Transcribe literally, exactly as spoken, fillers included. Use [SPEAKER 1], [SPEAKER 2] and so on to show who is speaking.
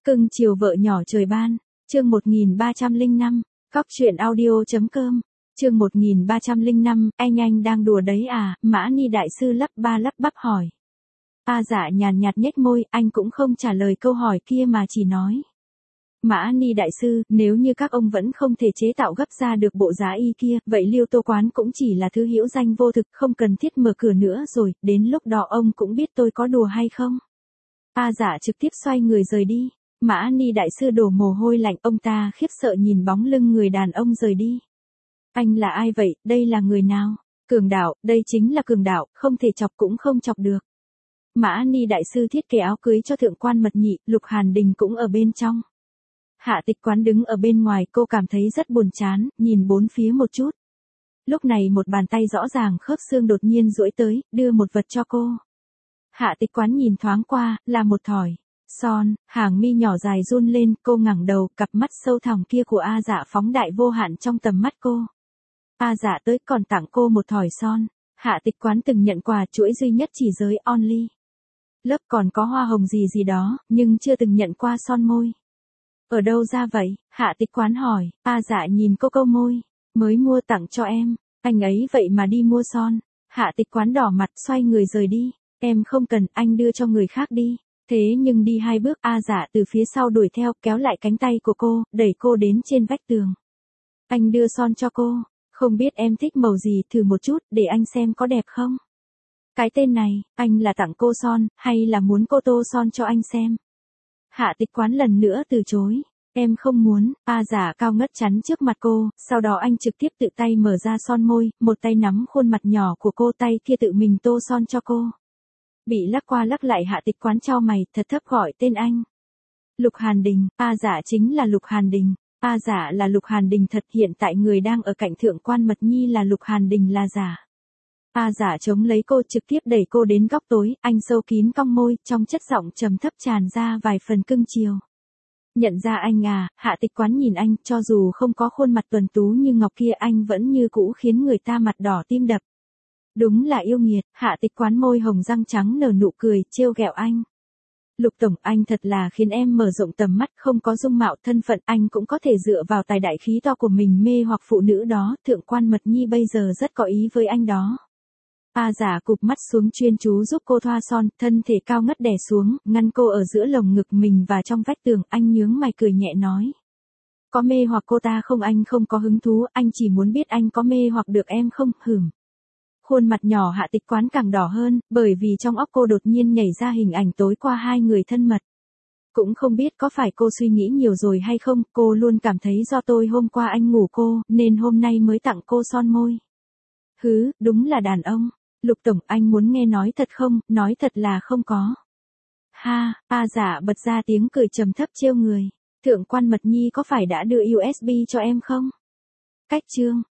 [SPEAKER 1] Cưng chiều vợ nhỏ trời ban, chương một nghìn ba trăm lẻ năm, cóc truyện audio chấm com, chương một nghìn ba trăm lẻ năm, anh anh đang đùa đấy à, Mã Ni đại sư lắp ba lắp bắp hỏi. A Dạ nhàn nhạt nhếch môi, anh cũng không trả lời câu hỏi kia mà chỉ nói. Mã Ni đại sư, nếu như các ông vẫn không thể chế tạo gấp ra được bộ giá y kia, vậy Liêu Tô quán cũng chỉ là thứ hữu danh vô thực, không cần thiết mở cửa nữa rồi, đến lúc đó ông cũng biết tôi có đùa hay không. A Dạ trực tiếp xoay người rời đi. Mã Ni đại sư đổ mồ hôi lạnh, ông ta khiếp sợ nhìn bóng lưng người đàn ông rời đi. Anh là ai vậy, đây là người nào? Cường đạo, đây chính là cường đạo, không thể chọc cũng không chọc được. Mã Ni đại sư thiết kế áo cưới cho thượng quan Mật Nhị, Lục Hàn Đình cũng ở bên trong. Hạ Tịch Quán đứng ở bên ngoài, cô cảm thấy rất buồn chán, nhìn bốn phía một chút. Lúc này một bàn tay rõ ràng khớp xương đột nhiên duỗi tới, đưa một vật cho cô. Hạ Tịch Quán nhìn thoáng qua, là một thỏi son, hàng mi nhỏ dài run lên, cô ngẩng đầu, cặp mắt sâu thẳm kia của A Dạ phóng đại vô hạn trong tầm mắt cô. A Dạ tới còn tặng cô một thỏi son. Hạ Tịch Quán từng nhận quà chuỗi duy nhất chỉ giới only. Lớp còn có hoa hồng gì gì đó, nhưng chưa từng nhận qua son môi. Ở đâu ra vậy? Hạ Tịch Quán hỏi. A Dạ nhìn cô câu môi. Mới mua tặng cho em. Anh ấy vậy mà đi mua son. Hạ Tịch Quán đỏ mặt xoay người rời đi. Em không cần, anh đưa cho người khác đi. Thế nhưng đi hai bước, A Dạ từ phía sau đuổi theo, kéo lại cánh tay của cô, đẩy cô đến trên vách tường. Anh đưa son cho cô. Không biết em thích màu gì, thử một chút, để anh xem có đẹp không? Cái tên này, anh là tặng cô son, hay là muốn cô tô son cho anh xem? Hạ Tịch Quán lần nữa từ chối. Em không muốn. A Dạ cao ngất chắn trước mặt cô, sau đó anh trực tiếp tự tay mở ra son môi, một tay nắm khuôn mặt nhỏ của cô, tay kia tự mình tô son cho cô. Bị lắc qua lắc lại, Hạ Tịch Quán chau mày, thật thấp gọi tên anh. Lục Hàn Đình. A Dạ chính là Lục Hàn Đình. A Dạ là Lục Hàn Đình thật, hiện tại người đang ở cạnh thượng quan Mật Nhi là Lục Hàn Đình là giả. A Dạ chống lấy cô, trực tiếp đẩy cô đến góc tối, anh sâu kín cong môi, trong chất giọng trầm thấp tràn ra vài phần cưng chiều. Nhận ra anh à? Hạ Tịch Quán nhìn anh, cho dù không có khuôn mặt tuấn tú như ngọc kia, anh vẫn như cũ khiến người ta mặt đỏ tim đập. Đúng là yêu nghiệt. Hạ Tịch Quán môi hồng răng trắng nở nụ cười, trêu ghẹo anh. Lục tổng, anh thật là khiến em mở rộng tầm mắt, không có dung mạo thân phận, anh cũng có thể dựa vào tài đại khí to của mình mê hoặc phụ nữ đó, thượng quan Mật Nhi bây giờ rất có ý với anh đó. A Dạ cụp mắt xuống chuyên chú giúp cô thoa son, thân thể cao ngất đè xuống, ngăn cô ở giữa lồng ngực mình và trong vách tường, anh nhướng mày cười nhẹ nói. Có mê hoặc cô ta không? Anh không có hứng thú, anh chỉ muốn biết anh có mê hoặc được em không, hửm. Khuôn mặt nhỏ Hạ Tịch Quán càng đỏ hơn, bởi vì trong óc cô đột nhiên nhảy ra hình ảnh tối qua hai người thân mật. Cũng không biết có phải cô suy nghĩ nhiều rồi hay không, cô luôn cảm thấy do tôi hôm qua anh ngủ cô, nên hôm nay mới tặng cô son môi. Hứ, đúng là đàn ông. Lục tổng, anh muốn nghe nói thật không? Nói thật là không có. Ha, A Dạ bật ra tiếng cười trầm thấp trêu người. Thượng quan Mật Nhi có phải đã đưa u ét bê cho em không? Cách chương.